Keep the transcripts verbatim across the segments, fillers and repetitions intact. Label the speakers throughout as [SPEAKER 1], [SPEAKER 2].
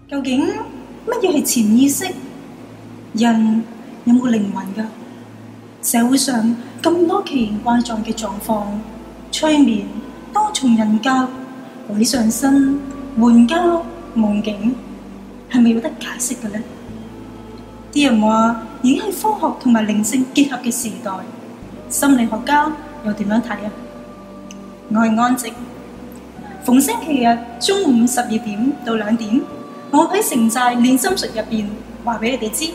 [SPEAKER 1] 究竟乜嘢係潛意識？人有冇靈魂㗎？社會上咁多奇形怪狀嘅狀況，催眠、多重人格、鬼上身、援交、夢境，係咪有得解釋嘅呢？啲人話已經係科學同埋靈性結合嘅時代，心理學家又點樣睇啊？我係安靜，逢星期日中午十二點到兩點，我喺城寨練心術入邊話俾你哋知。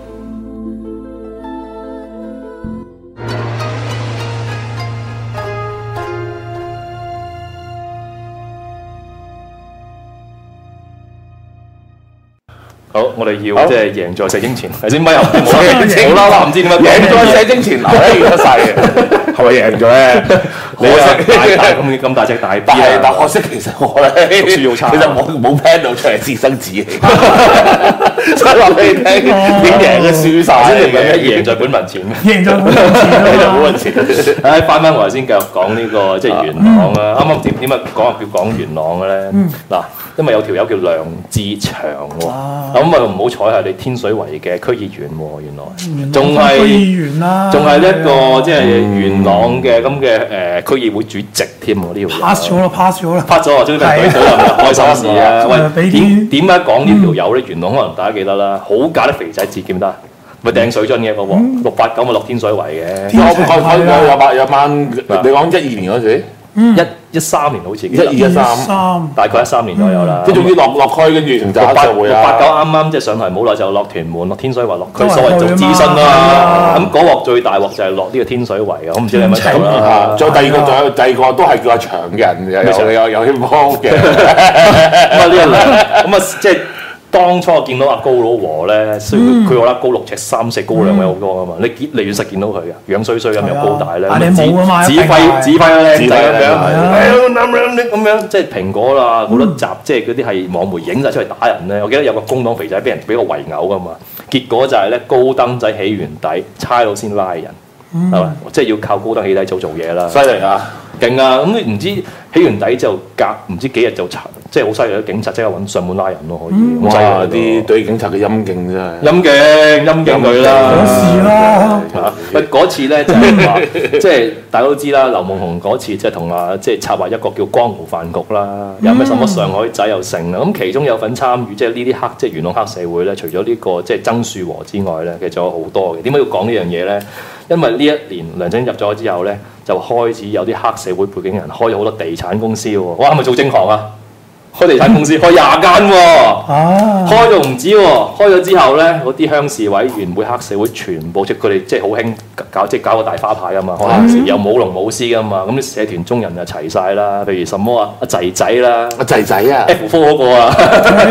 [SPEAKER 2] 好，我哋要即係贏在射精前，頭先咪又冇啦啦，唔知點解
[SPEAKER 3] 贏在射精前，嗱咧完得晒嘅，係咪贏咗咧？
[SPEAKER 2] 你啊大大咁咁大隻大 B 啊！
[SPEAKER 3] 但可惜其實我咧
[SPEAKER 2] 讀書好差，
[SPEAKER 3] 其實冇冇 plan 到出嚟自生自棄，所以話俾你聽點贏嘅輸晒嚟嘅，
[SPEAKER 2] 贏在本文前咩？
[SPEAKER 4] 贏在本文前
[SPEAKER 3] 贏在本文前。
[SPEAKER 2] 誒，翻翻我頭先繼續講呢個即係元朗啦。啱啱點點解講叫講元朗嘅咧？嗱，因為有條友叫梁志祥喎，咁啊唔好彩係你天水圍嘅區議員喎，原來仲係
[SPEAKER 4] 區議員啦，
[SPEAKER 2] 仲係一個即係元朗嘅咁嘅誒區議會主席添喎，呢條友
[SPEAKER 4] pass 咗啦，pass 咗啦
[SPEAKER 2] ，pass 咗啊！終於俾佢到啦，開心事啊！喂，點點解講呢條友咧？元朗可能大家記得啦，好假啲肥仔節記唔得？咪掟水樽嘅嗰個六八九咪落天水圍嘅，
[SPEAKER 3] 我我我有有百有萬，你講一二年嗰時，
[SPEAKER 2] 一一三年好似
[SPEAKER 3] 一二一三，
[SPEAKER 2] 大概一三年左右啦。
[SPEAKER 3] 即係仲要落落區，跟住就
[SPEAKER 2] 八
[SPEAKER 3] 就會啊。
[SPEAKER 2] 八九啱啱即係上台冇耐就落屯門、落天水圍、落區，所謂做諮詢啦。咁嗰鑊最大鑊就係落呢個天水圍嘅，我唔知你有冇睇啦。
[SPEAKER 3] 仲有第二個，仲有第二個都係叫阿長嘅人，有有有啲幫嘅。
[SPEAKER 2] 咁啊呢個兩咁啊即係。當初我見到阿高佬和咧，雖然佢佢話啦高六尺三四高兩米好多噶嘛，你見離遠實見到佢嘅樣衰衰咁又高大咧，指指揮指揮咧咁樣，咁樣即係蘋果啦，好多集即係嗰啲係網媒影晒出嚟打人咧。我記得有個工黨肥仔俾人俾個圍毆噶嘛，結果就係咧高登仔起完底，差佬先拉人，係咪？即係要靠高登起底組做嘢啦。
[SPEAKER 3] 犀利啊！
[SPEAKER 2] 勁啊！咁你唔知起完底之後隔唔知幾日就查，即係好犀利！警察即刻揾上門拉人咯，可以。
[SPEAKER 3] 哇！啲對警察嘅陰勁真係
[SPEAKER 2] 陰勁陰勁佢啦。
[SPEAKER 4] 有事啦！
[SPEAKER 2] 喂，嗰次咧就係話，即係大家都知啦，劉夢熊嗰次即係同啊即係策劃一個叫江湖飯局啦，有咩什麼上海仔又成啦。咁其中有份參與，即係呢啲黑即係元朗黑社會咧，除咗呢個即係曾樹和之外咧，其實仲有好多嘅。點解要講呢樣嘢咧？因為呢一年梁振英入咗之後咧，就開始有啲黑社會背景人開咗好多地產公司喎。哇，係咪做正行啊？開地產公司開廿間喎，啊、開到唔止喎，開咗之後咧，嗰啲鄉事委員會黑社會全部即係佢哋即係好興搞即係搞個大花牌啊嘛，開陣時又舞龍舞獅噶嘛，咁啲社團中人就齊晒啦，譬如什麼啊阿仔仔啦，
[SPEAKER 3] 阿仔仔啊
[SPEAKER 2] F 科嗰個啊，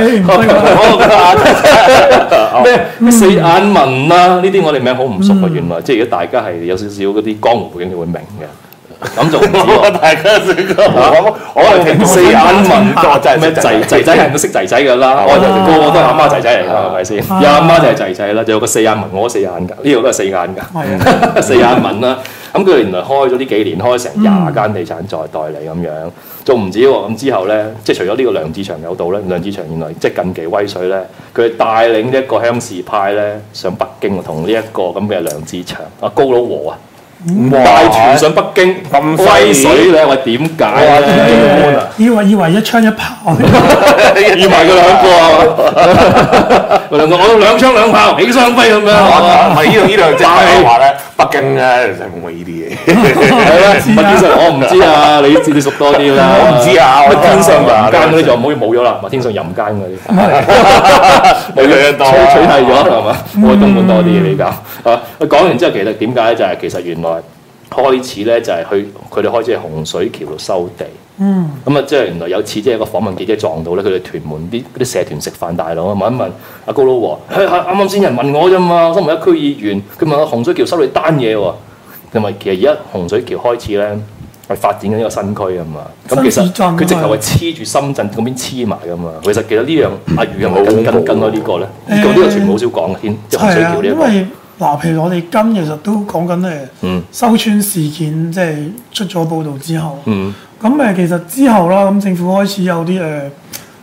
[SPEAKER 2] 咩四眼文啦，呢啲我哋名好唔熟啊，原來即係如果大家係有少少嗰啲江湖背景，你會明嘅。咁就唔知喎，大家識講。我係聽四眼文個咩仔仔仔人都識仔仔㗎啦，我哋個個都係阿媽仔仔嚟㗎，係咪先？有阿媽就係仔仔啦，就有個四眼文，我四眼㗎，呢個都係四眼㗎，四眼文啦。咁佢原來開咗呢幾年，開成廿間地產再代理咁樣，仲唔止喎。咁之後咧，即係除咗呢個梁志祥有道咧，梁志祥原來即係近期威水咧，佢帶領一個鄉事派咧上北京，同呢一個咁嘅梁志祥阿高佬和啊。帶團上北京咁威水咧，喂點解咧？
[SPEAKER 4] 以為以為一槍一炮，
[SPEAKER 2] 以為佢兩個啊，佢兩個我兩槍兩炮起雙飛咁樣，
[SPEAKER 3] 唔係呢度呢度即係話咧，北京咧就冇呢啲嘢。
[SPEAKER 2] 係啦，乜天上我唔知啊，你知你熟多啲啦。
[SPEAKER 3] 我唔知啊，
[SPEAKER 2] 乜天上人間嗰啲就冇冇咗啦，咪天上人間嗰啲冇咗多，取替咗係嘛？我東莞多啲嘅比較啊。講完之後，其實點解咧？就係其實原來。開始咧就係去佢哋開始喺洪水橋度收地，嗯，咁啊即係原來有次即係一個訪問記者撞到咧，佢哋屯門啲嗰啲社團食飯大佬啊問一問阿高佬和，係啱啱先人問我啫嘛，身為一區議員，佢問我洪水橋收你單嘢喎，同埋其實而家洪水橋開始咧係發展緊一個新區啊嘛，咁其實佢直頭係黐住深圳嗰邊黐埋噶嘛，其實其實呢樣阿宇係咪跟跟跟開呢個咧？呢個呢個全部好少講嘅，即係洪水橋呢一個。
[SPEAKER 4] 嗱，譬如我哋跟其實都講緊誒收村事件，即係出咗報道之後，咁誒、嗯、其實之後啦，咁政府開始有啲誒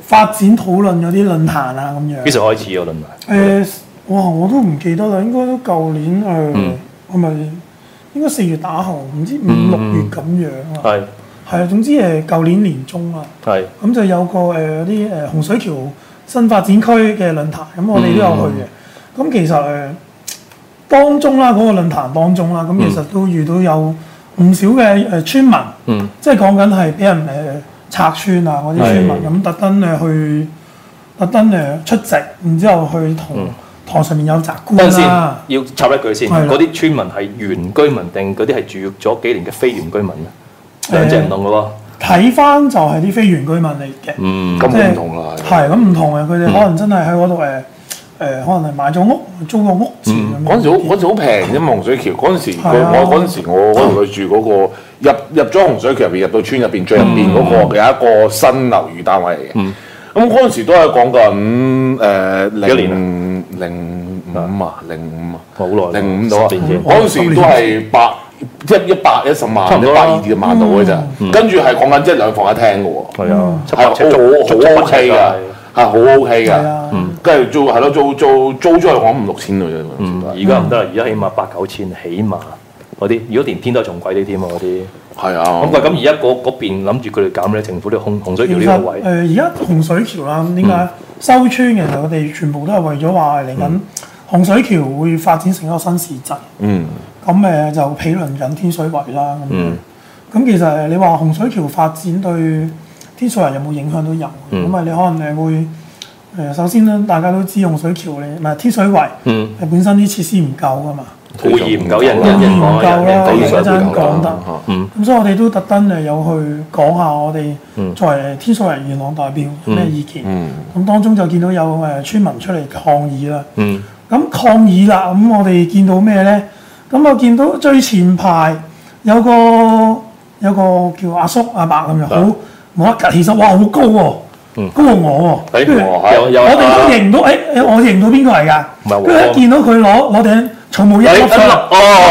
[SPEAKER 4] 發展討論嗰啲論壇啊咁樣。
[SPEAKER 2] 幾時開始個論壇？
[SPEAKER 4] 誒，哇！我都唔記得啦，應該都舊年誒，係咪應該四月打後，唔知五六月咁樣啊。
[SPEAKER 2] 係
[SPEAKER 4] 係啊，總之誒舊年年中啊。
[SPEAKER 2] 係。
[SPEAKER 4] 咁就有個誒啲誒洪水橋新發展區嘅論壇，咁我哋都有去嘅。咁其實誒當中啦，嗰個論壇當中啦，咁其實都遇到有唔少嘅誒村民，
[SPEAKER 2] 嗯，
[SPEAKER 4] 即係講緊係俾人誒拆村啊嗰啲村民，咁特登誒去特登誒出席，然之後去同台上面有擲官啦。
[SPEAKER 2] 要插一句先，嗰啲村民係原居民定嗰啲係住咗幾年嘅非原居民咧？兩隻唔同嘅喎。
[SPEAKER 4] 睇翻就係啲非原居民嚟嘅，
[SPEAKER 2] 嗯，
[SPEAKER 3] 咁唔同啦。
[SPEAKER 4] 係咁唔同嘅，佢哋可能真係喺嗰度誒誒，可能係買咗屋，租個屋住咁樣。
[SPEAKER 3] 嗰陣時好嗰陣時好平啫嘛，洪水橋嗰陣時，我嗰陣時我嗰度去住嗰個入入咗洪水橋入邊，入到村入邊最入邊嗰個有一個新樓宇單位嚟嘅。咁嗰陣時都係講緊誒零零五啊，零五啊，
[SPEAKER 2] 好耐，
[SPEAKER 3] 零五到啊。嗰陣時都係百一一百一十萬、一百二十萬到嘅咋。跟住係講緊即係兩房一廳嘅喎。
[SPEAKER 2] 係啊，
[SPEAKER 3] 係好好 OK 㗎，係好 OK 㗎。跟住租係咯，租租租出去講五六千嘅啫。
[SPEAKER 2] 嗯，而家唔得啦，而家起碼八九千，起碼嗰啲，如果連天都係仲貴啲添啊嗰啲。
[SPEAKER 3] 係啊。
[SPEAKER 2] 咁喂，咁而家嗰嗰邊諗住佢哋減咧，政府啲洪洪水橋呢個位。
[SPEAKER 4] 誒而家洪水橋啦，咁點解收村其實我哋全部都係為咗話嚟緊洪水橋會發展成一個新市鎮。
[SPEAKER 3] 嗯。
[SPEAKER 4] 咁誒就毗鄰緊天水圍啦。嗯。咁其實你話洪水橋發展對天水圍有冇影響都有。咁啊，你可能誒會誒首先咧，大家都知洪水橋咧，唔係天水圍，嗯，係本身啲設施唔夠噶嘛。
[SPEAKER 2] 配儀唔夠，人人人講，人
[SPEAKER 4] 人
[SPEAKER 2] 一
[SPEAKER 4] 陣講得。
[SPEAKER 2] 嗯。
[SPEAKER 4] 咁所以我哋都特登誒有去講下我哋作為天水圍元朗代表有咩意見。嗯。咁當中就見到有誒村民出嚟抗議啦。嗯。咁抗議啦，咁我哋見到咩咧？咁我見到最前排有個有個叫阿叔阿伯咁樣，好冇得趌起身，哇！好高喎，高過我喎。跟住我哋都認到，誒我認到邊個嚟㗎？跟住一見到佢攞攞頂草帽一笠出嚟，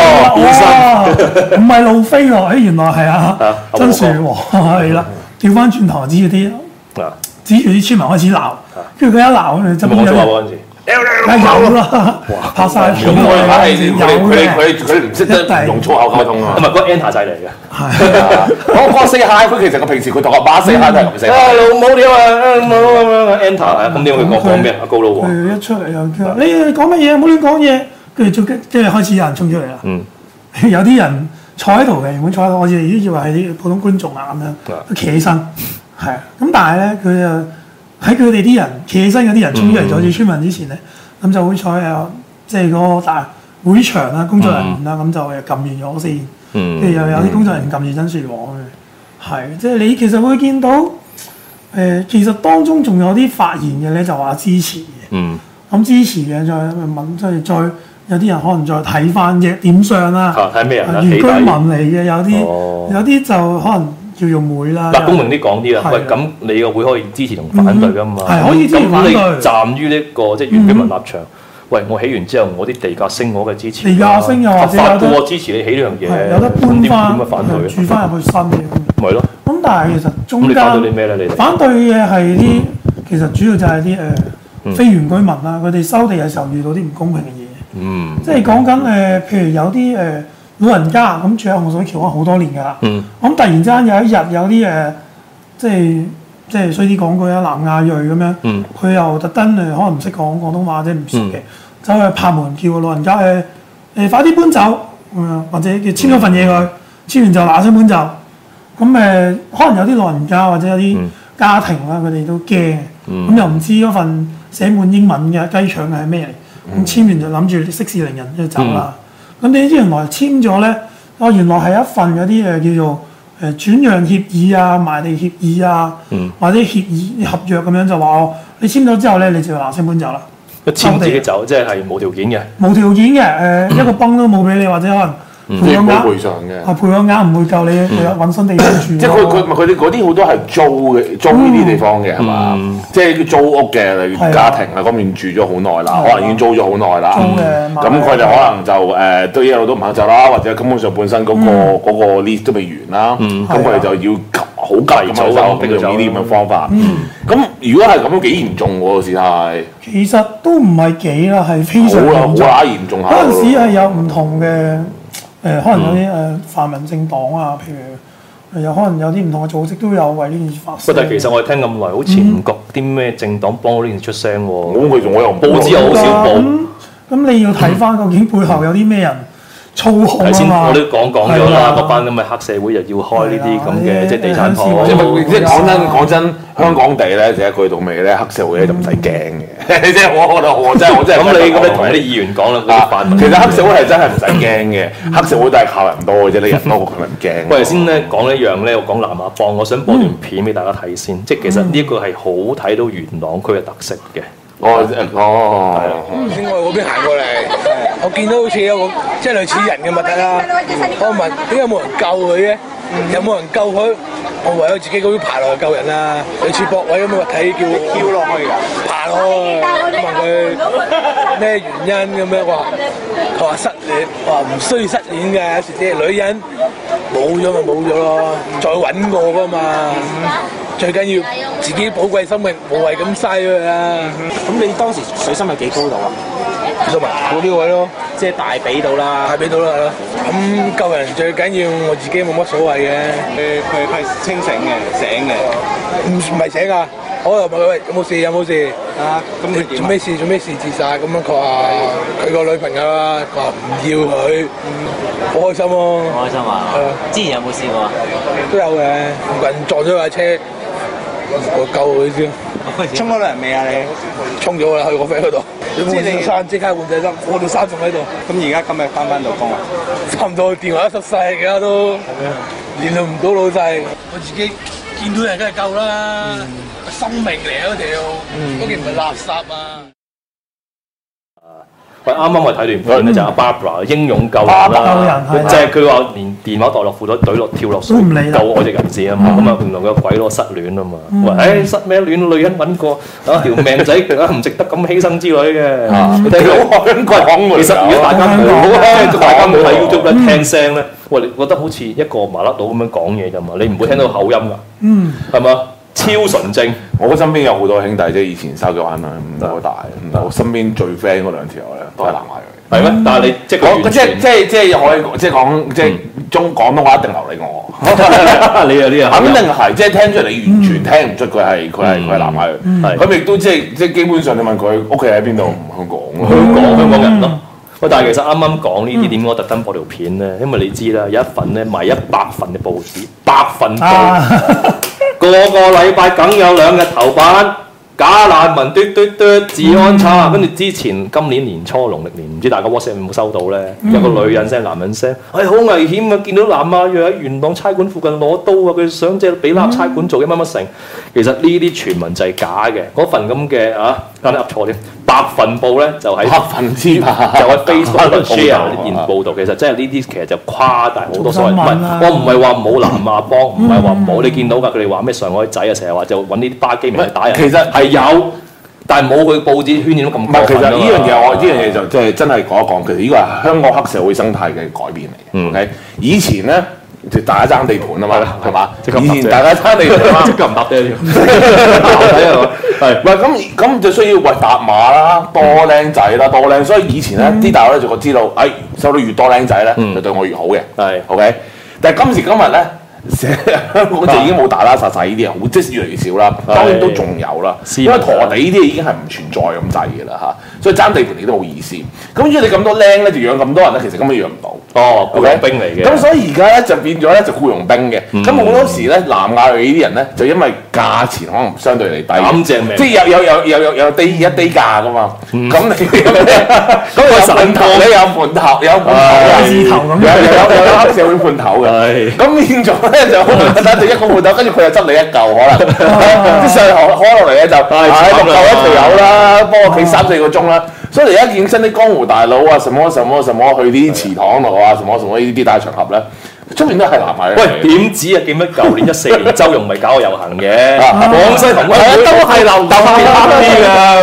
[SPEAKER 4] 哇！唔係路飛喎，誒原來係啊曾樹和係啦，調翻轉頭指住啲指住啲村民開始鬧，跟住佢一鬧，佢就邊有？梗係有啦，拍晒片
[SPEAKER 3] 咁我係
[SPEAKER 4] 有
[SPEAKER 3] 佢佢佢唔識得用粗口溝通啊！
[SPEAKER 2] 唔係嗰個 enter 掣嚟嘅。
[SPEAKER 3] 係我嗰個 say hi，佢其實佢平時佢同阿爸 say hi 都係咁 say。啊老母屌啊！冇咁樣 enter 啊！咁點解佢講講咩？阿高佬喎。
[SPEAKER 4] 佢一出嚟又叫你講乜嘢？唔好亂講嘢。跟住就即係開始有人衝出嚟啦。嗯。有啲人坐喺度嘅，原本坐喺度，我哋以為係啲普通觀眾啊咁樣，都企起身。係啊。咁但係咧，佢就喺佢哋啲人企起身嗰啲人衝出嚟阻住村民之前咧，咁就會坐喺即係嗰個大會場啦，工作人員啦，咁就誒撳完咗先，跟住又有啲工作人員撳住曾樹和嘅，係即係你其實會見到誒，其實當中仲有啲發言嘅咧，就話支持嘅，咁支持嘅再問即係再有啲人可能再睇翻嘅點上啦，
[SPEAKER 2] 睇咩人啦？
[SPEAKER 4] 原居民嚟嘅有啲，有啲就可能。叫做會啦，
[SPEAKER 2] 嗱，公明啲講啲啦。喂，咁你個會可以支持同反對噶嘛？
[SPEAKER 4] 係可以支持反對。
[SPEAKER 2] 咁你站於呢個即係原居民立場，喂，我起完之後，我啲地價升，我嘅支持。
[SPEAKER 4] 地價升又或者有得
[SPEAKER 2] 我支持你起呢樣嘢，
[SPEAKER 4] 有得搬翻，
[SPEAKER 2] 點解反對？
[SPEAKER 4] 住翻入去新嘅。
[SPEAKER 2] 咪咯。
[SPEAKER 4] 咁但係其實中間
[SPEAKER 2] 反對啲咩咧？你哋
[SPEAKER 4] 反對嘅係啲其實主要就係啲誒非原居民啦，佢哋收地嘅時候遇到啲唔公平嘅嘢。嗯。即係講緊誒，譬如有啲誒。老人家咁住喺洪水橋好多年㗎啦，咁、嗯、突然之間有一日有啲誒，即係即係衰啲講句啊，南亞裔咁樣，佢、嗯、又特登誒，可能唔識講廣東話或者唔熟嘅，走去、嗯、拍門叫個老人家誒誒、呃、快啲搬走，咁樣或者叫簽咗份嘢佢，簽完就嗱聲搬走。咁誒、呃、可能有啲老人家或者有啲家庭啦，佢哋都驚，咁、嗯、又唔知嗰份寫滿英文嘅雞腸係咩嚟，咁、嗯、簽完就諗住息事寧人就走啦。嗯咁你知原來簽咗咧，哦原來係一份嗰啲誒叫做誒轉讓協議啊、賣地協議啊，嗯、或者協議合約咁樣就話哦，你簽咗之後咧，你就嗱聲搬走啦。
[SPEAKER 2] 一簽自己走，即係冇條件嘅。
[SPEAKER 4] 冇條件嘅，誒、呃嗯、一個崩都冇俾你，或者可能。賠個額，
[SPEAKER 3] 賠償嘅，
[SPEAKER 4] 係賠個額唔會夠你揾新地方住。
[SPEAKER 3] 即係佢佢佢哋嗰啲好多係租嘅，租呢啲地方嘅係嘛？即係租屋嘅，例如家庭啊嗰邊住咗好耐啦，可能已經租咗好耐啦。
[SPEAKER 4] 租嘅，
[SPEAKER 3] 咁佢哋可能就誒都一路都唔肯走啦，或者根本上本身嗰個嗰個 lease 都未完啦，咁佢哋就要好急咁樣收，用呢啲咁嘅方法。咁如果係咁樣幾嚴重喎？事態
[SPEAKER 4] 其實都唔係幾啦，係非常
[SPEAKER 3] 好
[SPEAKER 4] 嚴重。
[SPEAKER 3] 好嚴重下。
[SPEAKER 4] 嗰陣時係有唔同嘅誒、呃，可能有啲誒泛民政黨啊，譬如有可能有啲唔同嘅組織都有為呢件事發聲。
[SPEAKER 2] 但係其實我哋聽咁耐，好似唔覺啲咩政黨幫到呢件事出聲喎。
[SPEAKER 3] 咁其實我又唔
[SPEAKER 2] 報紙又好少報。
[SPEAKER 4] 咁你要睇翻究竟背後有啲咩人操控啊嘛？
[SPEAKER 2] 我都講講咗啦，嗰班咁嘅黑社會又要開呢啲咁嘅即係地產鋪。
[SPEAKER 3] 即係講真講真，香港地咧，就一句到尾咧，黑社會咧就唔使驚嘅。即係我我我真係我真係。咁你咁你同啲議員講啦，嗰啲泛民。其實黑社會係真係唔使驚嘅，黑社會都係靠人多嘅啫，你人多過佢唔驚。
[SPEAKER 2] 喂，先咧講一樣咧，我講南亞幫，我想播段片俾大家睇先。即係其實呢個係好睇到元朗區嘅特色嘅。
[SPEAKER 3] 哦哦，
[SPEAKER 5] 先我嗰邊行過嚟，我見到好似有個即係類似人嘅物體啦。我問點解冇人救佢嘅？有冇人救佢？我唯有自己嗰邊爬落去救人啦。類似博位咁嘅物體叫跳落去㗎，爬落去。問佢咩原因咁樣，話佢話失戀，我話唔需要失戀嘅，有時啲女人冇咗咪冇咗咯，再揾過㗎嘛。最緊要自己寶貴生命，無謂咁嘥佢啦。
[SPEAKER 6] 咁你當時水深係幾高度啊？
[SPEAKER 5] 幾多米？嗰啲位咯，
[SPEAKER 6] 即係大髀到啦。
[SPEAKER 5] 大髀到啦，係咯。咁救人最緊要我自己冇乜所謂嘅。
[SPEAKER 6] 佢佢係清醒嘅，醒嘅。
[SPEAKER 5] 唔唔係醒啊！我又問佢喂，有冇事有冇事？
[SPEAKER 6] 啊，咁佢
[SPEAKER 5] 做咩事做咩事自殺咁樣？佢話佢個女朋友啦，佢話唔要佢，好開心喎。
[SPEAKER 6] 好開心啊！
[SPEAKER 5] 係啊。
[SPEAKER 6] 之前有冇試過啊？
[SPEAKER 5] 都有嘅，附近撞咗架車。我救佢先，
[SPEAKER 6] 沖咗涼未啊？你
[SPEAKER 5] 沖咗啦，去我 friend 嗰度。即係你衫即刻換隻衫，我條衫仲喺度。
[SPEAKER 6] 咁而家今日翻返到工啊？
[SPEAKER 5] 差唔多電話都失曬，而家都聯絡唔到老細。我自己見到人梗係救啦，生命嚟嗰條，嗰件唔係垃圾啊！
[SPEAKER 2] 喂，啱啱我睇段片咧，就阿 Barbara 英勇救人啦，即係佢話連電話袋落褲袋懟落跳落水救愛隻人質啊嘛，咁啊原來個鬼佬失戀啊嘛，喂，誒失咩戀？女人揾個啊條命仔啊唔值得咁犧牲之類嘅，你睇到香港其實如果大家冇大家冇睇 YouTube 咧聽聲咧，喂，你覺得好似一個麻甩佬咁樣講嘢啫嘛，你唔會聽到口音㗎，係嘛？超純正，
[SPEAKER 3] 我身邊有好多兄弟，即係以前筲箕灣啊，唔多大，我身邊最 friend 嗰兩條咧都係南亞裔。
[SPEAKER 2] 係咩？但係你即係
[SPEAKER 3] 講即係即係即係可以即係講即係中廣東話一定流利我。
[SPEAKER 2] 你啊呢啊，
[SPEAKER 3] 肯定係，即係聽出嚟你完全聽唔出佢係佢係佢係南亞裔。咁亦都即係即係基本上你問佢屋企喺邊度？香港咯，
[SPEAKER 2] 香港香港人咯。喂，但係其實啱啱講呢啲點解我特登播條片咧？因為你知啦，有一份咧賣一百份嘅報紙，百份報。個個禮拜梗有兩日頭版，假難民嘟嘟嘟，治安差。跟住之前今年年初農曆年，唔知大家 WhatsApp 有冇收到咧？有個女人聲、男人聲，係好危險啊！見到南亞裔喺元朗差館附近攞刀啊！佢想即係俾立差館做嘅乜乜成。其實呢啲傳聞就係假嘅，嗰份咁嘅啊，啱啱噏錯添。百份報咧就喺
[SPEAKER 3] 百分之百
[SPEAKER 2] 就喺 Facebook 度 share 呢件報導，其實真係呢啲其實就誇大好多所謂，唔係我唔係話冇南亞幫，唔係話冇，你見到㗎，佢哋話咩上海仔啊，成日話就揾呢啲巴基民去打人，
[SPEAKER 3] 其實
[SPEAKER 2] 係有，但係冇佢報紙渲染到咁過分。
[SPEAKER 3] 其實呢樣嘢我呢樣嘢就即係真係講一講，其實呢個係香港黑社會生態嘅改變嚟嘅。OK，以前咧。就大家爭地盤啊嘛，係嘛？以前大家爭地盤啊嘛，
[SPEAKER 2] 即刻唔搭爹添。
[SPEAKER 3] 係，喂咁咁就需要喂搭馬啦，多僆仔啦，多僆，所以以前咧啲大佬咧就知道，誒收到越多僆仔咧，就對我越好嘅。係 ，OK。但係今時今日咧，香港就已經冇打打殺殺呢啲嘢，好即係越嚟越少啦。當然都仲有啦，因為陀地呢啲已經係唔存在咁滯嘅啦嚇，所以爭地盤亦都冇意思。咁如果你咁多僆咧，就養咁多人咧，其實根本養唔到。
[SPEAKER 2] 哦，僱傭兵嚟嘅。
[SPEAKER 3] 咁所以而家咧就變咗咧就僱傭兵嘅。咁好多時咧南亞裔呢啲人咧就因為價錢可能相對嚟低，
[SPEAKER 2] 咁正命，
[SPEAKER 3] 即係有有有有有有低一低價噶嘛。咁你咁有盤頭，你有盤頭，有盤頭，
[SPEAKER 4] 字頭咁，
[SPEAKER 3] 有有有有黑社會盤頭嘅。咁變咗咧就等住一個盤頭，跟住佢又執你一嚿可能，即係開開落嚟咧就唉六嚿一條友啦，幫我企三四個鐘啦。所以你而家見親啲江湖大佬啊，什麼什麼什麼去啲祠堂度啊，什麼什麼呢啲大場合咧，出面都係南亞裔。
[SPEAKER 2] 喂，點知啊？記唔記得舊年一四年周融咪搞個遊行嘅？廣西同威都係流特別黑啲㗎，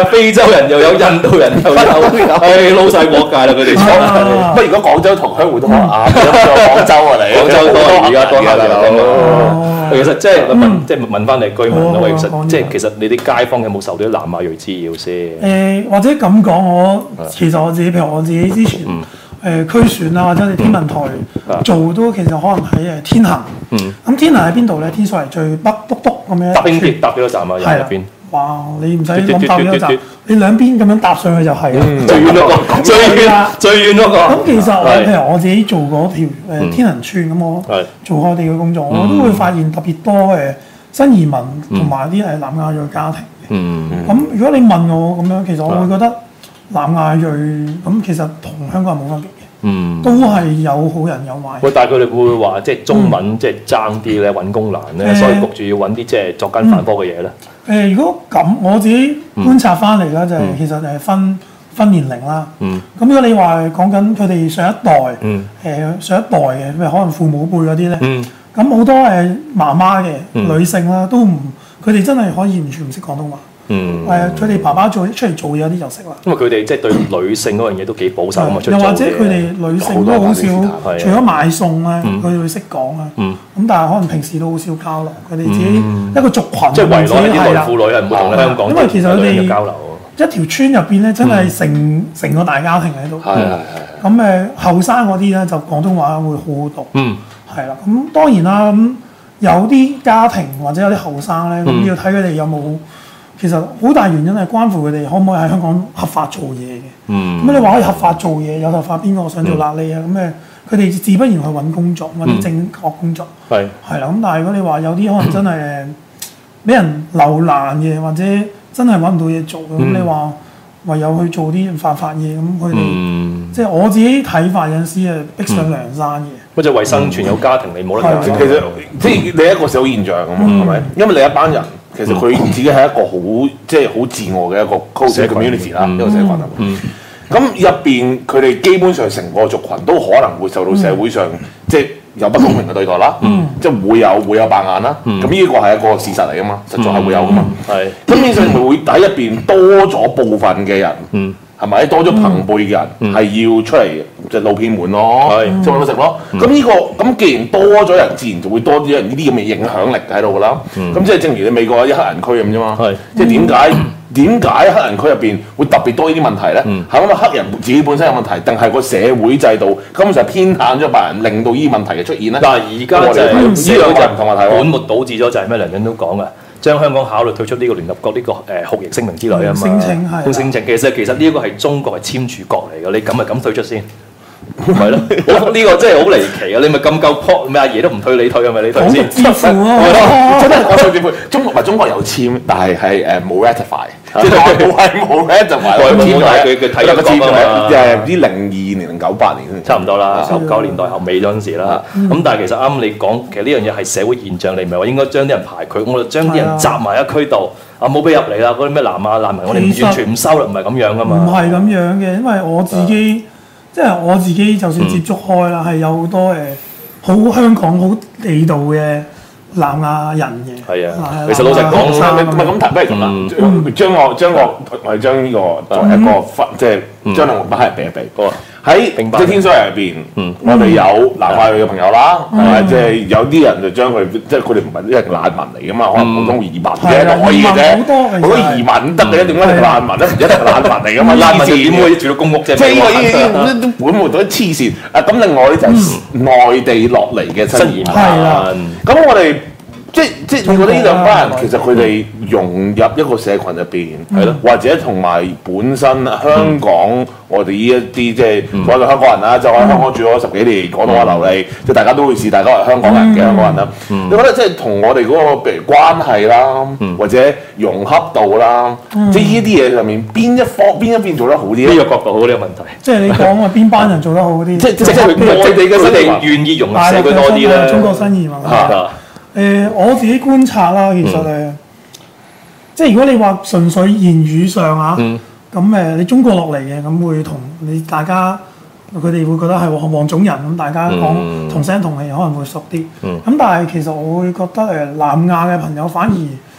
[SPEAKER 2] 非洲人又有，印度人又有，係撈晒國界啦佢哋。
[SPEAKER 3] 不過如果廣州同鄉會都可能啱，廣州啊你，
[SPEAKER 2] 廣州多而家多客人
[SPEAKER 4] 哦
[SPEAKER 2] 其實即係問，即係問翻你居民啦。其實即係其實你啲街坊有冇受到啲南亞裔滋擾先？
[SPEAKER 4] 誒或者咁講，我其實我自己譬如我自己之前誒區選啊，或者係天文台做都其實可能喺誒天恒。咁天恒喺邊度咧？天水圍最北篤篤咁樣。
[SPEAKER 2] 搭邊鐵搭幾多站啊？入邊？
[SPEAKER 4] 哇！你唔使諗搭幾多站，你兩邊咁樣搭上去就係啦。
[SPEAKER 2] 最遠嗰個，最遠最遠嗰個。
[SPEAKER 4] 咁其實我譬如我自己做嗰條誒天恒村咁，我做開地嘅工作，我都會發現特別多誒新移民同埋啲誒南亞裔家庭嘅。咁如果你問我咁樣，其實我會覺得南亞裔咁其實同香港人冇分別嘅。嗯，都係有好人有壞。
[SPEAKER 2] 喂，但係佢哋會唔會話即係中文即係爭啲咧，揾工難咧，所以焗住要揾啲即係作奸犯科嘅嘢咧？
[SPEAKER 4] 誒，如果咁我自己觀察翻嚟啦，就係其實誒分分年齡啦。嗯。咁如果你話講緊佢哋上一代，誒上一代嘅，譬如可能父母輩嗰啲咧，咁好多誒媽媽嘅女性啦，都唔佢哋真係可以完全唔識廣東話。嗯，係佢哋爸爸做出嚟做嘢有啲就識啦。因為
[SPEAKER 2] 佢哋即係對女性嗰樣嘢都幾保守啊嘛，
[SPEAKER 4] 又或者佢哋女性都好少，除咗買餸咧，佢哋會識講啊。咁但係可能平時都好少交流，佢哋自己一個族群，
[SPEAKER 2] 即係圍內啲內婦女係唔會同香港
[SPEAKER 4] 因為其實佢哋交流。一條村入邊咧，真係成成個大家庭喺度。係係係。咁誒後生嗰啲咧，就廣東話會好好讀。嗯。係啦，咁當然啦，咁有啲家庭或者有啲後生咧，咁要睇佢哋有冇。其實好大原因係關乎佢哋可唔可以喺香港合法做嘢嘅。嗯。咁你話可以合法做嘢，有頭髮邊個想做癩痢啊？咁誒，佢哋自不然去揾工作，揾啲正確工作。係。係啦，咁但係如果你話有啲可能真係誒俾人留難嘅，或者真係揾唔到嘢做，咁你話唯有去做啲犯法嘢，咁佢哋即係我自己睇法有陣時誒逼上梁山嘅。
[SPEAKER 2] 乜就為生存有家庭你冇得
[SPEAKER 3] 其實即係你一個社會現象啊嘛，係咪？因為你一班人。其實佢自己係一個好即係好自我嘅一個社 community 啦，一個社群啊。咁入邊佢哋基本上成個族群都可能會受到社會上即係有不公平嘅對待啦，即係會有會有白眼啦。咁呢個係一個事實嚟噶嘛，實在係會有噶嘛。係。咁變相咪會喺入邊多咗部分嘅人，係咪多咗朋輩嘅人係要出嚟即係露片門咯，即係揾到食咯。咁呢個咁既然多咗人，自然就會多啲人呢啲咁嘅影響力喺度噶啦。咁即係正如你美國一黑人區咁啫嘛。即係點解點解黑人區入邊會特別多呢啲問題咧？係因為黑人自己本身有問題，定係個社會制度根本上偏袒咗白人，令到呢啲問題嘅出現咧？
[SPEAKER 2] 但係而家就係呢兩個唔同話題，本末倒置咗就係咩？梁振都講嘅。將香港考慮退出呢個聯合國呢個誒酷刑聲明之類啊嘛，
[SPEAKER 4] 聲稱係，
[SPEAKER 2] 聲稱其實其實呢一個係中國係簽署國嚟嘅，你咁咪咁退出先，係咯？呢個真係好離奇啊！你咪咁夠 po 咩阿爺都唔退你退係咪你退先？
[SPEAKER 4] 支付啊！
[SPEAKER 3] 真係我退點退？中國唔係中國有簽，但係係誒冇 ratify， 即係冇係冇 ratify。
[SPEAKER 2] 冇但係佢佢睇咗簽啊嘛，
[SPEAKER 3] 誒唔知零二年定九八年
[SPEAKER 2] 差唔多啦，九九年代後尾嗰陣時啦。咁但係其實啱你講，其實呢樣嘢係社會現象，你唔係話應該將啲人排佢，我就將啲人集埋一區度。啊冇俾入嚟啦！嗰啲咩南亞難民，我哋完全唔收啦，唔係咁樣噶嘛。
[SPEAKER 4] 唔係咁樣嘅，因為我自己即係我自己，就算接觸開啦，係有好多誒好香港好地道嘅南亞人嘅。係
[SPEAKER 2] 啊，其實老實講，
[SPEAKER 3] 唔係咁談，不如咁啦，將我將我我將呢個作為一個分，即係將兩個班人比一比。喺即係天水圍入邊，我哋有南亞裔嘅朋友啦，係咪？即係有啲人就將佢，即係佢哋唔係啲係難民嚟噶嘛，可能普通移民嘅都可以嘅啫。好多移民得嘅，點解係難民咧？唔一定係難民嚟噶嘛？難民點會住到公屋啫？即係呢個呢啲本末倒置黐線。啊咁，另外咧就係內地落嚟嘅新移民。係啦。咁我哋。即即我覺得呢兩班人其實佢哋融入一個社群入邊，係咯，或者同埋本身香港我哋呢一啲即係所謂嘅香港人啦，就喺香港住咗十幾年，廣東話流利，即係大家都會視大家為香港人嘅香港人啦。你覺得即係同我哋嗰個譬如關係啦，或者融洽度啦，即係呢啲嘢上面邊一方邊一邊做得好啲？呢個角度好呢個問題。
[SPEAKER 4] 即係你講話邊班人做得好啲？即
[SPEAKER 2] 即即係內地嘅佢哋願意融入社會多啲咧。
[SPEAKER 4] 中國新移民啊！誒、呃、我自己觀察啦，其實誒，嗯、即係如果你話純粹言語上啊，咁誒、嗯、你中國落嚟嘅，咁會同你大家佢哋會覺得係黃種人，咁大家講、嗯、同聲同氣可能會熟啲。咁、嗯、但係其實我會覺得誒南亞嘅朋友反而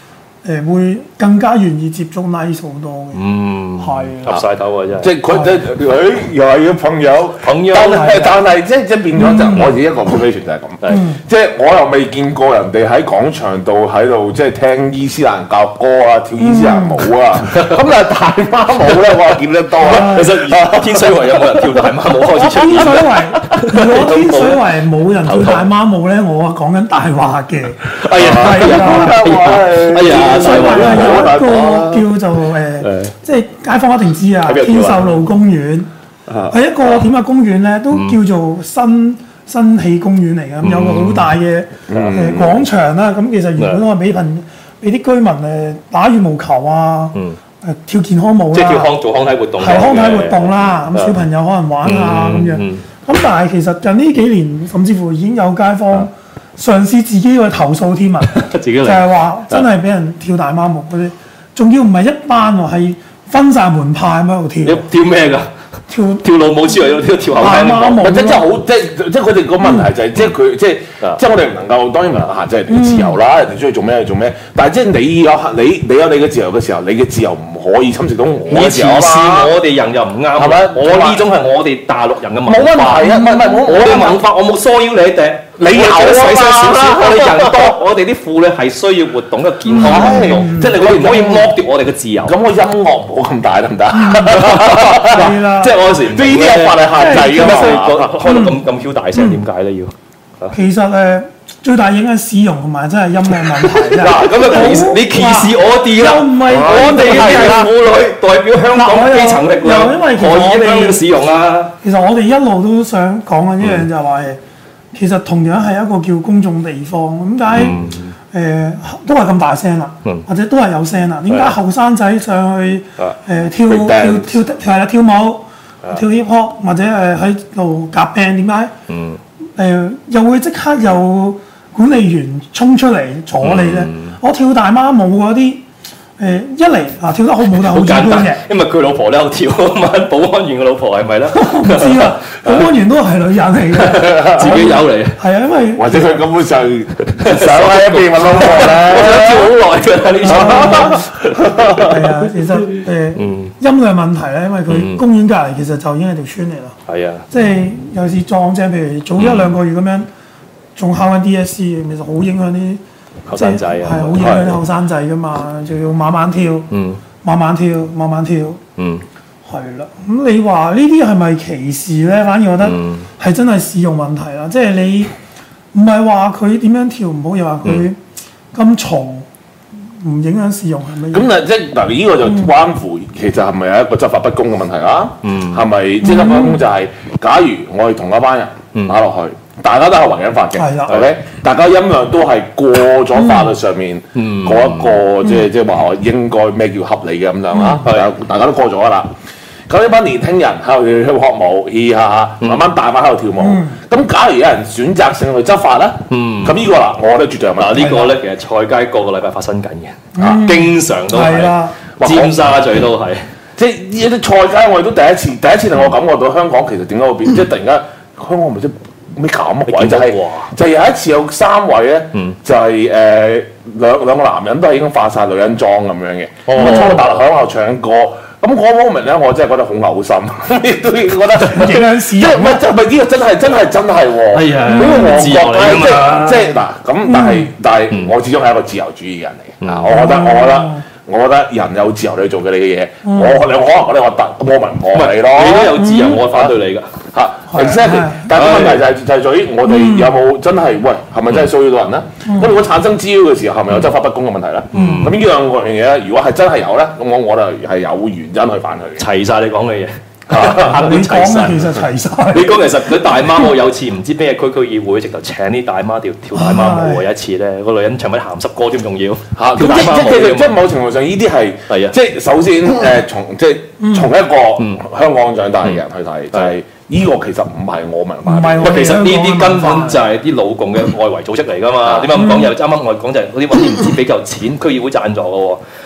[SPEAKER 4] 誒會更加願意接觸 nice 好多嘅。
[SPEAKER 2] 嗯，
[SPEAKER 4] 係
[SPEAKER 2] 岌晒頭啊真係。
[SPEAKER 3] 即係佢即係佢又係要朋友，
[SPEAKER 2] 朋友
[SPEAKER 3] 但係
[SPEAKER 4] 係
[SPEAKER 3] 但係即係即係變咗就我自己一個 observation 就係咁，即係我又未見過人哋喺廣場度喺度即係聽伊斯蘭教歌啊，跳伊斯蘭舞啊，咁但係大媽舞咧，我見得多啊。
[SPEAKER 2] 其實天水圍有冇人跳大媽舞開始出
[SPEAKER 4] 天
[SPEAKER 2] 現？
[SPEAKER 4] 水圍，如果天水圍冇人跳大媽舞咧，我講緊大話嘅。
[SPEAKER 2] 哎呀，
[SPEAKER 4] 係啊。
[SPEAKER 2] 哎呀，
[SPEAKER 4] 天水圍
[SPEAKER 2] 大
[SPEAKER 4] 係有
[SPEAKER 2] 鑊
[SPEAKER 4] 一個叫做誒，即係街坊一定知啊，
[SPEAKER 2] 喺邊度
[SPEAKER 4] 天
[SPEAKER 2] 跳啊
[SPEAKER 4] 秀路公園係一個點嘅公園咧，都叫做新新起公園嚟嘅，咁有個好大嘅誒廣場啦。咁其實原本我係俾份俾啲居民誒打羽毛球啊，誒跳健康舞啦，
[SPEAKER 2] 即係跳康做康體活動，
[SPEAKER 4] 係康體活動啦。咁小朋友可能玩下咁樣。咁但係其實近呢幾年，甚至乎已經有街坊嘗試自己去投訴添啊，
[SPEAKER 2] 自己嚟
[SPEAKER 4] 就係話真係俾人跳大媽舞嗰啲，仲要唔係一班喎，係分晒門派咁喺度跳。
[SPEAKER 2] 你跳咩㗎？
[SPEAKER 4] 跳
[SPEAKER 2] 跳老母之外，有跳跳後
[SPEAKER 4] 大
[SPEAKER 2] 街
[SPEAKER 4] 媽舞
[SPEAKER 3] 或者真係好，即係即係佢哋個問題就係，即係佢即係即係我哋唔能夠當然唔能夠限制人哋嘅自由啦，人哋中意做咩就做咩。但係即係你有你你有你嘅自由嘅時候，你嘅自由唔可以侵蝕到我
[SPEAKER 2] 你
[SPEAKER 3] 嘅自由啊
[SPEAKER 2] 歧視
[SPEAKER 3] 嘛。
[SPEAKER 2] 我哋人又唔啱，
[SPEAKER 3] 係咪
[SPEAKER 2] 我呢種係我哋大陸人嘅文化。
[SPEAKER 3] 冇問題啊，唔係唔係冇
[SPEAKER 2] 我哋文化，我冇騷擾你哋。
[SPEAKER 3] 你有啊嘛
[SPEAKER 2] 細聲少少，我哋人多，我哋啲婦女係需要活動一個健康運動，即係你可以唔可以剝奪我哋嘅自由？
[SPEAKER 3] 咁我音樂唔好咁大得唔得？
[SPEAKER 4] 係啦，
[SPEAKER 2] 即係我有時唔
[SPEAKER 3] 呢啲係法例限制㗎嘛。
[SPEAKER 2] 開到咁咁 Q 大聲，點解咧要？
[SPEAKER 4] 其實誒最大影響市容同埋真係音量問題啫。
[SPEAKER 2] 嗱，咁啊歧視你歧視我哋啦，
[SPEAKER 4] 又唔係
[SPEAKER 2] 我哋係婦女代表香港基層力量，
[SPEAKER 4] 又因為其實
[SPEAKER 2] 何以
[SPEAKER 4] 我哋
[SPEAKER 2] 影響呢個市容啊？
[SPEAKER 4] 其實我哋一路都想講緊一樣就係話誒，其實同樣係一個叫公眾地方，點解誒都係咁大聲啦，或者都係有聲啦？點解後生仔上去誒跳跳跳係啦跳舞、跳 hip hop 或者誒喺度夾 band 點解？誒又會即刻有管理員衝出嚟阻你咧？我跳大媽舞嗰啲。誒一嚟啊跳得好舞就好主觀嘅，
[SPEAKER 2] 因為佢老婆咧喺度跳啊嘛，保安員嘅老婆係咪咧？
[SPEAKER 4] 我唔知啊，保安員都係女人嚟嘅，
[SPEAKER 2] 自己有嚟。
[SPEAKER 4] 係啊，因為
[SPEAKER 3] 或者佢根本上想喺一邊揾老婆咧，
[SPEAKER 2] 我跳好耐㗎呢種。
[SPEAKER 4] 係啊，其實誒音量問題咧，因為佢公園隔離其實就已經係條村嚟啦。
[SPEAKER 2] 係啊，即
[SPEAKER 4] 係有時撞正，譬如早一兩個月咁樣，仲考緊 D S C 嘅，其實好影響啲。
[SPEAKER 2] 後生仔啊，
[SPEAKER 4] 係好影響啲後生仔噶嘛，仲要慢慢跳，慢慢跳，慢慢跳，係啦。咁你話呢啲係咪歧視咧？反而我覺得係真係使用問題啦。即係你唔係話佢點樣跳唔好，又話佢咁嘈唔影響使用係咪？
[SPEAKER 3] 咁啊，即係嗱，呢個就關乎其實係咪有一個執法不公嘅問題啦？係咪即係執法不公就係假如我哋同一班人打落去？大家都係違緊法嘅，OK？大家音量都係過咗法律上面嗰一個，即係即係話我應該咩叫合理嘅咁樣啦。係啊，大家都過咗㗎啦。咁呢班年輕人喺度去學舞，嘻哈哈，慢慢大班喺度跳舞。咁假如有人選擇性去執法咧，咁呢個啦，我覺得絕對係問題。
[SPEAKER 2] 嗱呢個咧其實菜街個個禮拜發生緊嘅，經常都係，尖沙咀都係。
[SPEAKER 3] 即係呢啲菜街，我哋都第一次，第一次令我感覺到香港其實點解會變，即係突然間香港咪即咩搞乜鬼？就係就有一次有三位咧，就係誒兩兩個男人都係已經化晒女人妝咁樣嘅，咁啊坐喺大陸響度唱歌，咁嗰 moment 咧我真係覺得好嘔心，亦都覺得
[SPEAKER 4] 影響市容。
[SPEAKER 3] 即係唔係即係唔係呢個真係真係真係喎？
[SPEAKER 2] 係啊，
[SPEAKER 3] 呢個我
[SPEAKER 2] 自由嚟㗎嘛。
[SPEAKER 3] 即係嗱咁，但係但係我始終係一個自由主義嘅人嚟嘅，啊，我覺得我覺得。我覺得人有自由去做嘅你嘅嘢，我你可能覺得我特，我咪唔愛你咯。
[SPEAKER 2] 你都有自由，我反對你㗎
[SPEAKER 3] 嚇。exactly，但係個問題就係就係在於我哋有冇真係喂係咪真係騷擾到人咧？咁如果產生滋擾嘅時候，係咪有執法不公嘅問題咧？咁呢兩個樣嘢咧，如果係真係有咧，咁我我就係有原因去反佢嘅。
[SPEAKER 2] 齊晒你講嘅嘢。
[SPEAKER 4] 你講嘅其實齊晒。
[SPEAKER 2] 你講其實佢大媽舞有次唔知咩區區議會直頭請啲大媽跳跳大媽舞喎，有一次咧個女人唱埋啲鹹濕歌添，仲要
[SPEAKER 3] 嚇。咁即即其實即某程度上呢啲係
[SPEAKER 2] 係啊，
[SPEAKER 3] 即首先誒從即從一個香港長大嘅人去睇，就係呢個其實唔係我文化。
[SPEAKER 4] 唔係我
[SPEAKER 2] 其實呢啲根本就係啲老共嘅外圍組織嚟㗎嘛。點解唔講？又啱啱我講就係嗰啲揾啲唔知俾夠錢區議會贊助嘅喎。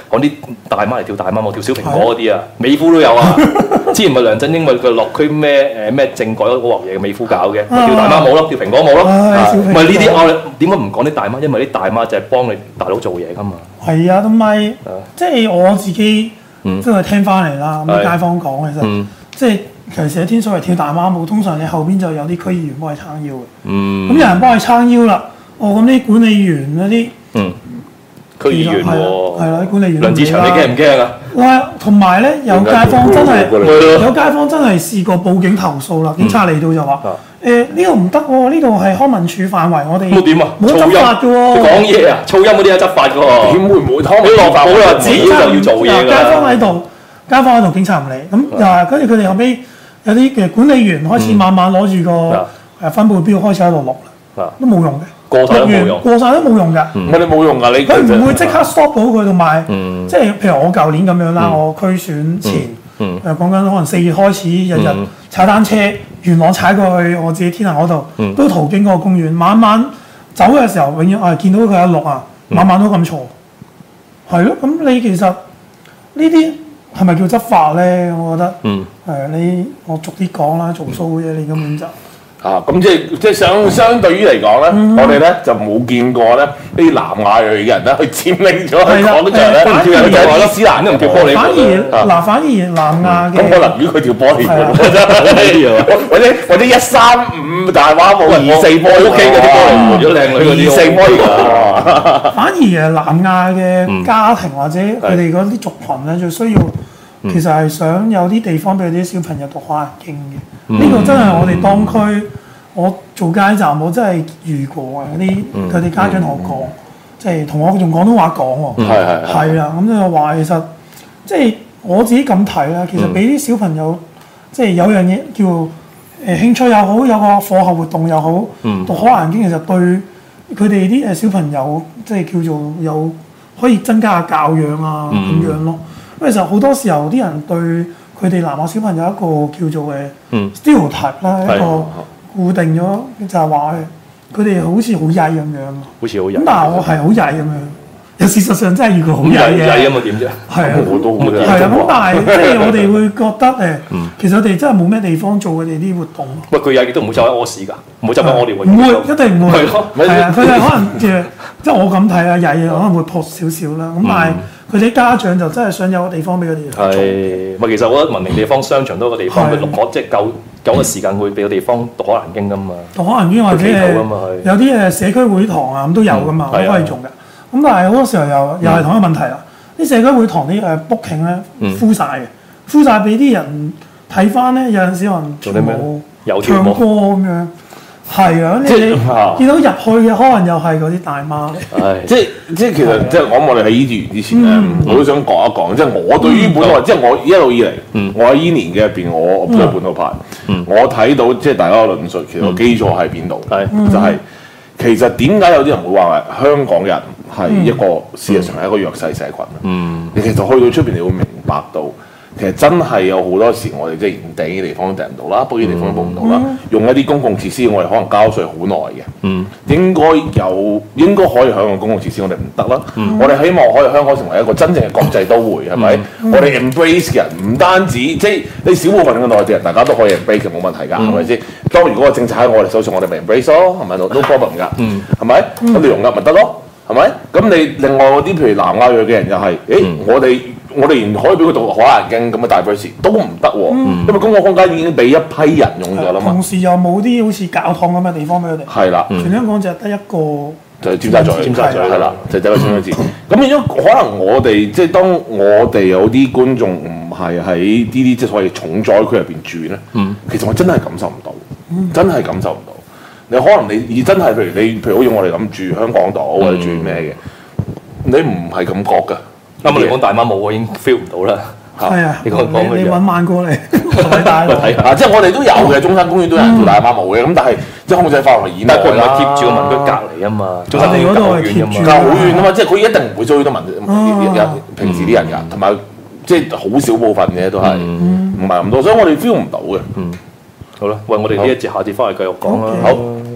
[SPEAKER 2] 講啲大媽嚟跳大媽舞，跳小蘋果嗰啲啊，美孚都有啊。之前咪梁振英咪佢落區咩誒咩政改嗰鑊嘢，美孚搞嘅，咪跳大媽舞咯，跳蘋果舞咯。唔係呢啲我點解唔講啲大媽？因為啲大媽就係幫你大佬做嘢噶嘛。
[SPEAKER 4] 係啊，同埋即係我自己即係聽翻嚟啦，咁街坊講其實即係。尤其是喺天水圍跳大媽舞，通常你後邊就有啲區議員幫你撐腰嘅。嗯。咁有人幫你撐腰啦，哦咁啲管理員嗰啲。嗯。區議員喎。係啦，啲管理員。
[SPEAKER 2] 梁志祥，你驚唔驚啊？
[SPEAKER 4] 哇！同埋咧，有街坊真係有街坊真係試過報警投訴啦，警察嚟到就話：誒呢度唔得喎，呢度係康文署範圍，我哋
[SPEAKER 2] 冇點啊？
[SPEAKER 4] 冇執法嘅喎。
[SPEAKER 2] 講嘢啊！噪音嗰啲係執法嘅喎。點會唔會？康文署法冇話自己就要做嘢㗎。
[SPEAKER 4] 街坊喺度，街坊喺度，警察唔理。咁又係跟住佢哋後尾。有啲嘅管理員開始慢慢攞住個誒分佈表開始喺度錄啦，都冇用嘅，
[SPEAKER 2] 過曬都冇用，
[SPEAKER 4] 過曬都冇用㗎。
[SPEAKER 3] 我哋冇用㗎，你
[SPEAKER 4] 佢唔會即刻 stop 到佢，同埋即係譬如我舊年咁樣啦，我區選前誒講緊可能四月開始，日日踩單車元朗踩過去我自己天恒嗰度，都途經嗰個公園，晚晚走嘅時候，永遠啊見到佢一錄啊，晚晚都咁嘈，係咯。咁你其實呢啲。係咪叫執法咧？我覺得，嗯，係你我逐啲講啦，做數嘅嘢你根本就
[SPEAKER 3] 啊，咁即係即係相相對於嚟講咧，我哋咧就冇見過咧啲南亞裔嘅人咧去佔領咗香港嗰陣咧，唔跳人哋伊斯蘭都唔跳玻璃。
[SPEAKER 4] 反而嗱，反而南亞嘅
[SPEAKER 3] 咁可能如果佢跳玻璃喎，或者或者一三五大話冇二四玻璃 OK 嗰啲玻璃，如果靚女嗰啲二四玻璃。
[SPEAKER 4] 反而誒南亞嘅家庭或者佢哋嗰啲族群咧，最需要。其實係想有啲地方俾啲小朋友讀《可蘭經》嘅，呢、嗯、個真係我哋當區，我做街站我真係遇過嘅啲佢哋家長同我講，即係同我用廣東話講喎，係係係啦，咁就話其實即係我自己咁睇啦，其實俾啲小朋友即係有樣嘢叫誒、呃、興趣又好，有個課後活動又好，嗯、讀《可蘭經》其實對佢哋啲誒小朋友即係叫做有可以增加下教養啊咁、嗯、樣咯。因為其實好多時候啲人對佢哋南亞小朋友一個叫做嘅 stereotype 啦，一個固定咗就係話佢哋好似好曳咁樣。
[SPEAKER 2] 好似好曳。咁
[SPEAKER 4] 但係我係好曳咁樣，有事實上真係遇過好曳嘅。
[SPEAKER 2] 曳啊嘛點啫？
[SPEAKER 4] 係啊，
[SPEAKER 3] 我都好曳。
[SPEAKER 4] 係啊，咁但係即係我哋會覺得誒，其實我哋真係冇咩地方做佢哋啲活動。
[SPEAKER 2] 喂，佢曳亦都唔會走喺屙屎㗎，唔會走喺屙尿。
[SPEAKER 4] 唔會，一定唔會。係咯。係啊，佢哋可能嘅即係我咁睇啊，曳可能會撲少少啦。咁但係。佢哋家長就真係想有個地方俾佢哋做。
[SPEAKER 2] 係，咪其實我覺得文明地方、商場都有個地方，佢讀可即係夠夠嘅時間會俾個地方讀《可蘭經》噶嘛。
[SPEAKER 4] 讀《可蘭經》或者誒有啲誒社區會堂啊咁都有噶嘛，都可以做嘅。咁但係好多時候又又係同一個問題啦。啲社區會堂啲誒 booking 咧 full 曬嘅，full曬俾啲人睇翻咧，有陣時可能
[SPEAKER 2] 做啲咩？有
[SPEAKER 4] 唱歌咁樣。係啊，你你見到入去嘅可能又係嗰啲大媽嚟。
[SPEAKER 3] 即係即係其實即係講我哋喺醫院之前咧，我都想講一講，即係我對於本來即係我一路以嚟，我喺醫年嘅入邊，我都係本土派，我睇到即係大家嘅論述，其實個基礎喺邊度？就係其實點解有啲人會話香港人係一個事實上係一個弱勢社群？嗯，你其實去到出邊，你會明白到。其實真係有好多時，我哋即係營地嘅地方訂唔到啦，北啲地方都報唔到啦。嗯、用一啲公共設施，我哋可能交稅好耐嘅。嗯，應該有應該可以享用公共設施，我哋唔得啦。嗯、我哋希望可以香港成為一個真正嘅國際都會，係咪？嗯、我哋 embrace 嘅人唔單止即係你少部分嘅內地人，大家都可以 embrace 冇問題㗎，係咪先？當如果個政策喺我哋手上，我哋咪 embrace 咯，係咪？no problem 㗎，係咪？咁你融入咪得咯，係咪？咁你另外嗰啲譬如南亞裔嘅人又係，誒、欸嗯、我哋。我哋唔可以俾佢讀《可蘭經》咁嘅大 verse 都唔得喎，嗯、因為公共空間已經俾一批人用咗啦嘛。
[SPEAKER 4] 同時又冇啲好似教堂咁嘅地方俾佢哋。係啦，全香港就得一個，
[SPEAKER 3] 就係尖沙咀，尖沙咀係啦，就係得個尖沙咀。咁變咗可能我哋即係當我哋有啲觀眾唔係喺呢啲即係所謂重災區入邊住咧，嗯、其實我真係感受唔到，嗯、真係感受唔到。你可能你而真係譬如你譬如好似我哋咁住香港島或者住咩嘅，你唔係咁覺㗎。
[SPEAKER 2] 啱啱嚟講大媽舞，我已經 feel 唔到啦。
[SPEAKER 4] 係啊，你講講你揾晚過嚟睇大
[SPEAKER 3] 睇啊！即係我哋都有嘅，中山公園都有人做大媽舞嘅。咁但係即係控制範圍以內啦。但係佢唔係貼住個民居隔離啊嘛，中山公園隔好遠啊嘛，隔好遠啊嘛。即係佢一定唔會租到民平時啲人㗎，同埋即係好少部分嘅都係唔係咁多，所以我哋 feel 唔到嘅。
[SPEAKER 2] 好啦，喂，我哋呢一節下節翻嚟繼續講啦。好。